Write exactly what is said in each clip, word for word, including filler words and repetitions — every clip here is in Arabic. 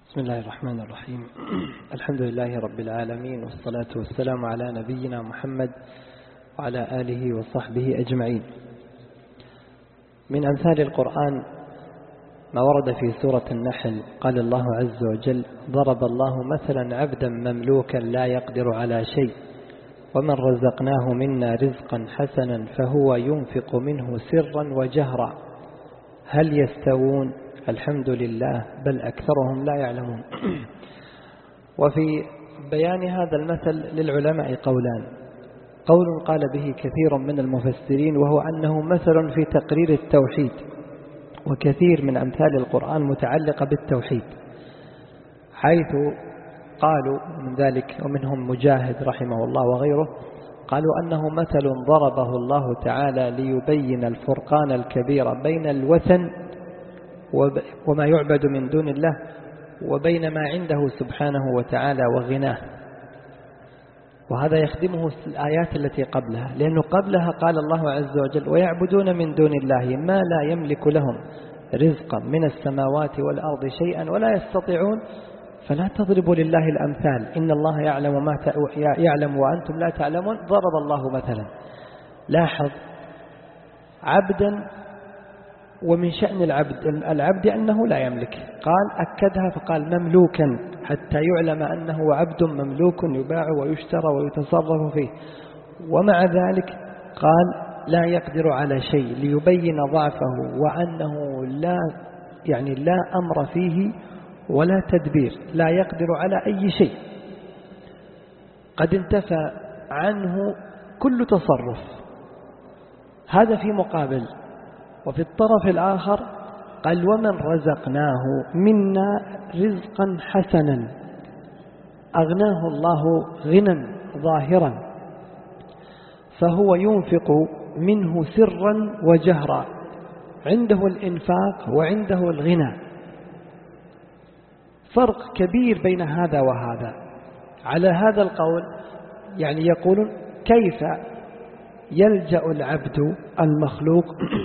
بسم الله الرحمن الرحيم. الحمد لله رب العالمين، والصلاة والسلام على نبينا محمد وعلى آله وصحبه أجمعين. من أمثال القرآن ما ورد في سورة النحل، قال الله عز وجل: ضرب الله مثلا عبدا مملوكا لا يقدر على شيء ومن رزقناه منا رزقا حسنا فهو ينفق منه سرا وجهرا هل يستوون؟ الحمد لله بل أكثرهم لا يعلمون. وفي بيان هذا المثل للعلماء قولان: قول قال به كثير من المفسرين وهو أنه مثل في تقرير التوحيد، وكثير من أمثال القرآن متعلقة بالتوحيد، حيث قالوا من ذلك ومنهم مجاهد رحمه الله وغيره قالوا أنه مثل ضربه الله تعالى ليبين الفرقان الكبير بين الوثن وما يعبد من دون الله وبين ما عنده سبحانه وتعالى وغناه. وهذا يخدمه الآيات التي قبلها، لأنه قبلها قال الله عز وجل: ويعبدون من دون الله ما لا يملك لهم رزقا من السماوات والأرض شيئا ولا يستطيعون فلا تضربوا لله الأمثال إن الله يعلم ما يعلم وأنتم لا تعلمون. ضرب الله مثلا. لاحظ عبدا، ومن شأن العبد العبد أنه لا يملك، قال أكدها فقال مملوكا حتى يعلم أنه عبد مملوك يباع ويشترى ويتصرف فيه. ومع ذلك قال لا يقدر على شيء ليبين ضعفه وأنه لا يعني لا أمر فيه ولا تدبير، لا يقدر على أي شيء، قد انتفى عنه كل تصرف. هذا في مقابل. وفي الطرف الآخر قال: ومن رزقناه منا رزقا حسنا أغناه الله غنى ظاهرا فهو ينفق منه سرا وجهرا، عنده الإنفاق وعنده الغنى. فرق كبير بين هذا وهذا. على هذا القول يعني يقولون: كيف يلجأ العبد المخلوق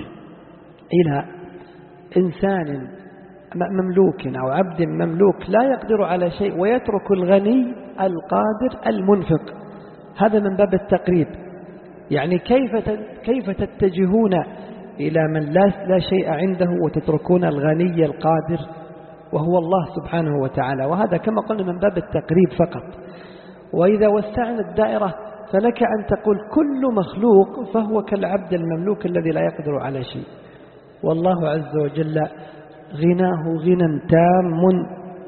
إلى إنسان مملوك أو عبد مملوك لا يقدر على شيء ويترك الغني القادر المنفق؟ هذا من باب التقريب. يعني كيف كيف تتجهون إلى من لا لا شيء عنده وتتركون الغني القادر وهو الله سبحانه وتعالى؟ وهذا كما قلنا من باب التقريب فقط. وإذا وسعنا الدائرة فلك أن تقول كل مخلوق فهو كالعبد المملوك الذي لا يقدر على شيء، والله عز وجل غناه غنى تام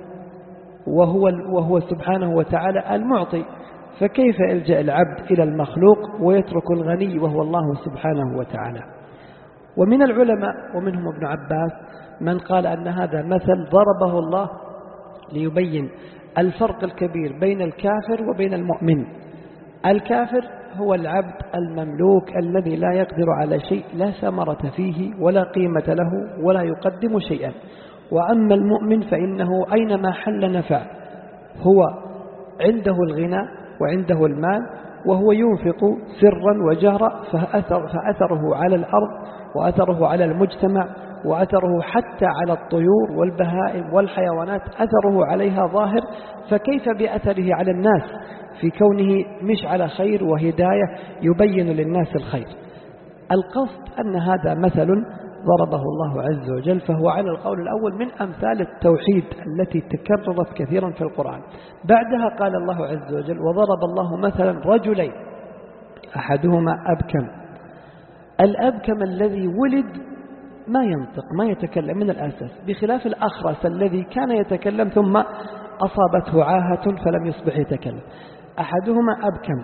وهو, وهو سبحانه وتعالى المعطي. فكيف يلجأ العبد إلى المخلوق ويترك الغني وهو الله سبحانه وتعالى؟ ومن العلماء ومنهم ابن عباس من قال أن هذا مثل ضربه الله ليبين الفرق الكبير بين الكافر وبين المؤمن. الكافر هو العبد المملوك الذي لا يقدر على شيء، لا ثمرة فيه ولا قيمة له ولا يقدم شيئا. وأما المؤمن فإنه أينما حل نفع، هو عنده الغنى وعنده المال وهو ينفق سرا وجهرا، فأثر فأثره على الأرض وأثره على المجتمع وأثره حتى على الطيور والبهائم والحيوانات أثره عليها ظاهر. فكيف بأثره على الناس في كونه مش على خير وهداية يبين للناس الخير؟ القصد أن هذا مثل ضربه الله عز وجل، فهو على القول الأول من أمثال التوحيد التي تكررت كثيرا في القرآن. بعدها قال الله عز وجل: وضرب الله مثلا رجلين أحدهما أبكم. الأبكم الذي ولد ما ينطق ما يتكلم من الأساس، بخلاف الأخرس الذي كان يتكلم ثم أصابته عاهة فلم يصبح يتكلم. أحدهما أبكم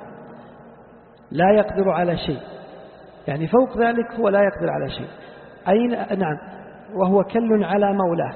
لا يقدر على شيء، يعني فوق ذلك هو لا يقدر على شيء. أين نعم، وهو كل على مولاه،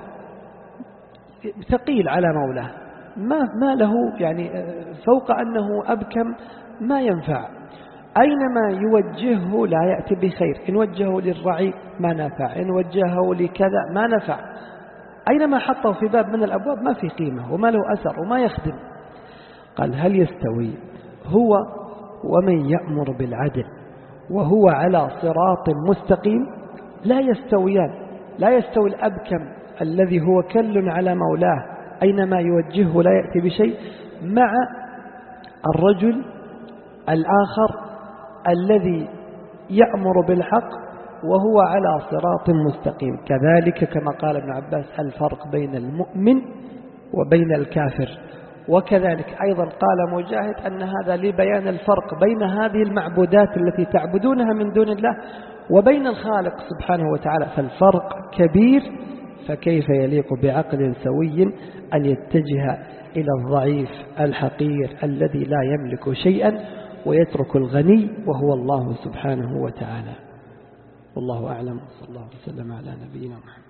ثقيل على مولاه، ما ما له يعني فوق أنه أبكم ما ينفع. أينما يوجهه لا يأتي بخير، إن وجهه للرعي ما نفع، إن وجهه لكذا ما نفع. أينما حطه في باب من الأبواب ما في قيمة وما له أثر وما يخدم. قال: هل يستوي هو ومن يأمر بالعدل وهو على صراط مستقيم؟ لا يستويان. لا يستوي الأبكم الذي هو كل على مولاه أينما يوجهه لا يأتي بشيء، مع الرجل الآخر الذي يأمر بالحق وهو على صراط مستقيم. كذلك كما قال ابن عباس الفرق بين المؤمن وبين الكافر. وكذلك أيضا قال مجاهد أن هذا لبيان الفرق بين هذه المعبودات التي تعبدونها من دون الله وبين الخالق سبحانه وتعالى، فالفرق كبير، فكيف يليق بعقل سوي أن يتجه إلى الضعيف الحقير الذي لا يملك شيئا ويترك الغني وهو الله سبحانه وتعالى. والله أعلم، صلى الله وسلم على نبينا محمد.